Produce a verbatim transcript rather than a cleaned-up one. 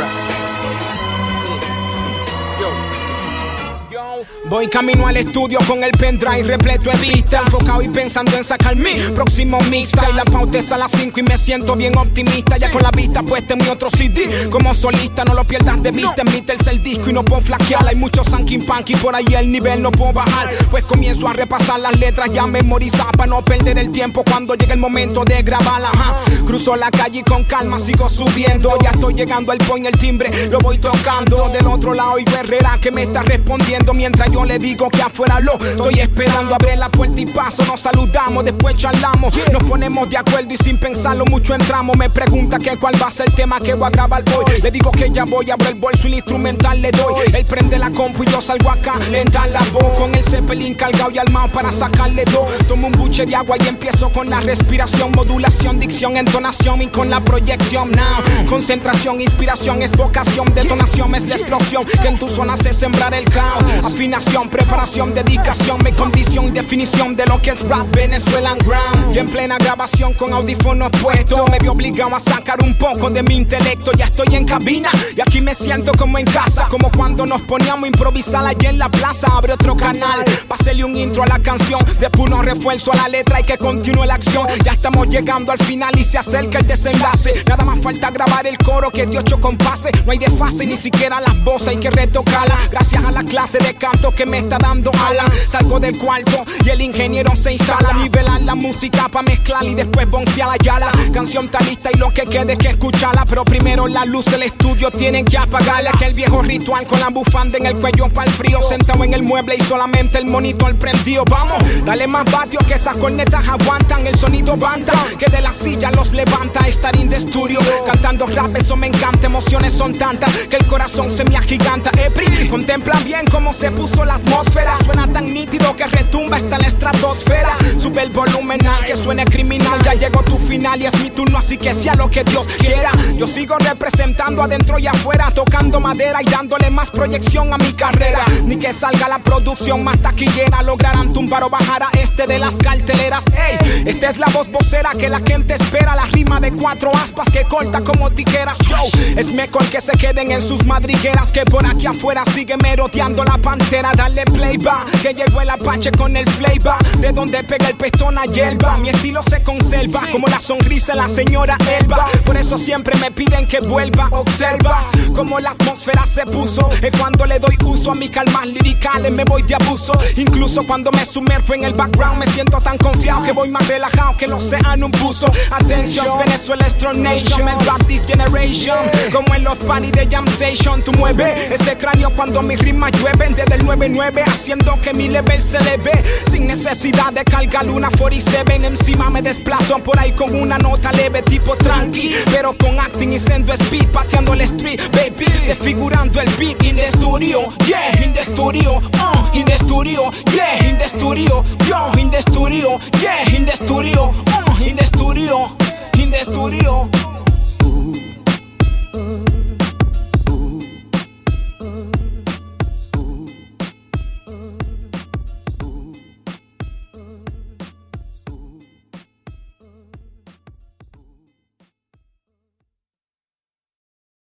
Voy camino al estudio con el pendrive repleto de vista, enfocado y pensando en sacar mi próximo mixtape. La pauta es a las cinco y me siento bien optimista, ya con la vista puesta en mi otro C D. Como solista no lo pierdas de vista, en mi tercer disco y no puedo flaquear. Hay muchos sankin punky por ahí, el nivel no puedo bajar. Pues comienzo a repasar las letras ya memorizadas para no perder el tiempo cuando llegue el momento de grabarla. Ajá. Cruzo la calle y con calma sigo subiendo, ya estoy llegando al point, el timbre lo voy tocando. Del otro lado y Herrera que me está respondiendo mientras yo le digo que afuera lo estoy esperando. Abre la puerta y paso, nos saludamos, después charlamos, nos ponemos de acuerdo y sin pensarlo mucho entramos. Me pregunta que cuál va a ser el tema que voy a grabar hoy. Le digo que ya voy, abro el bolso y el instrumental le doy. Él prende la compu y yo salgo acá, lenta la voz, con el Zeppelin cargado y armado para sacarle dos. Tomo un buche de agua y empiezo con la respiración, modulación, dicción, entonación y con la proyección. Now, concentración, inspiración es vocación, detonación es la explosión que en tu zona hace sembrar el caos. Afinación, preparación, dedicación, mi condición y definición de lo que es rap Venezuelan ground. Y en plena grabación con audífonos puestos me vi obligado a sacar un poco de mi intelecto. Ya estoy en cabina y aquí me siento como en casa, como cuando nos poníamos a improvisar allí en la plaza. Abre otro canal, pásele un intro a la canción, de puro refuerzo a la letra y que continúe la acción. Ya estamos llegando al final y se acerca el desenlace. Nada más falta grabar el coro que es de ocho compases. No hay desfase, ni siquiera las voces hay que retocarlas. Gracias a la clase de canto que me está dando Alan, salgo del cuarto y el ingeniero se instala. Nivelar la música pa' mezclar y después boncearla ya. La canción está lista y lo que quede es que escucharla, pero primero la luz del estudio tienen que apagarla. Aquel viejo ritual con la bufanda en el cuello para el frío, sentado en el mueble y solamente el monitor prendido. Vamos, dale más vatios que esas cornetas aguantan. El sonido banda que de la silla los levanta. Estar in the studio cantando rap, eso me encanta. Emociones son tantas que el corazón se me agiganta. Epri, contempla bien cómo se puso la atmósfera. Suena tan nítido que retumba hasta la estratosfera. Sube el volumen al que suene criminal. Ya llegó tu final y es mi turno, así que sea lo que Dios quiera. Yo sigo representando adentro y afuera, tocando madera y dándole más proyección a mi carrera. Ni que salga la producción más taquillera lograrán tumbar o bajar a este de las carteleras. Ey, esta es la voz vocera que la gente espera. La rima de cuatro aspas que corta como tijeras. Yo, es mejor que se queden en sus madrigueras, que por aquí afuera sigue merodeando la pantera. Dale play va, que llegó el Apache con el flavor. De donde pega el pestón a hierba, mi estilo se conserva como la sonrisa de la señora Elba. Por eso siempre me piden que vuelva. Observa como la atmósfera se puso, es cuando le doy uso a mis calmas liricales. Me voy de abuso, incluso cuando me sumerjo en el background. Me siento tan confiado que voy más relajado que el océano un buzo. Attention, Venezuela Strong Nation, el rap this generation. Como en los parties de Jam Station, tú mueves ese cráneo cuando mis rimas llueven. Desde el nueve nueve haciendo que mi level se eleve, sin necesidad de cargar una cuarenta y siete. Encima me desplazo por ahí con una nota leve tipo tranqui, pero con acting y sendo speed, pateando el street, baby, desfigurando el beat. In the studio, yeah, in the studio, uh, in the studio, yeah, in the studio, yo, in the studio, yeah, in the studio, uh, in the studio, in the studio.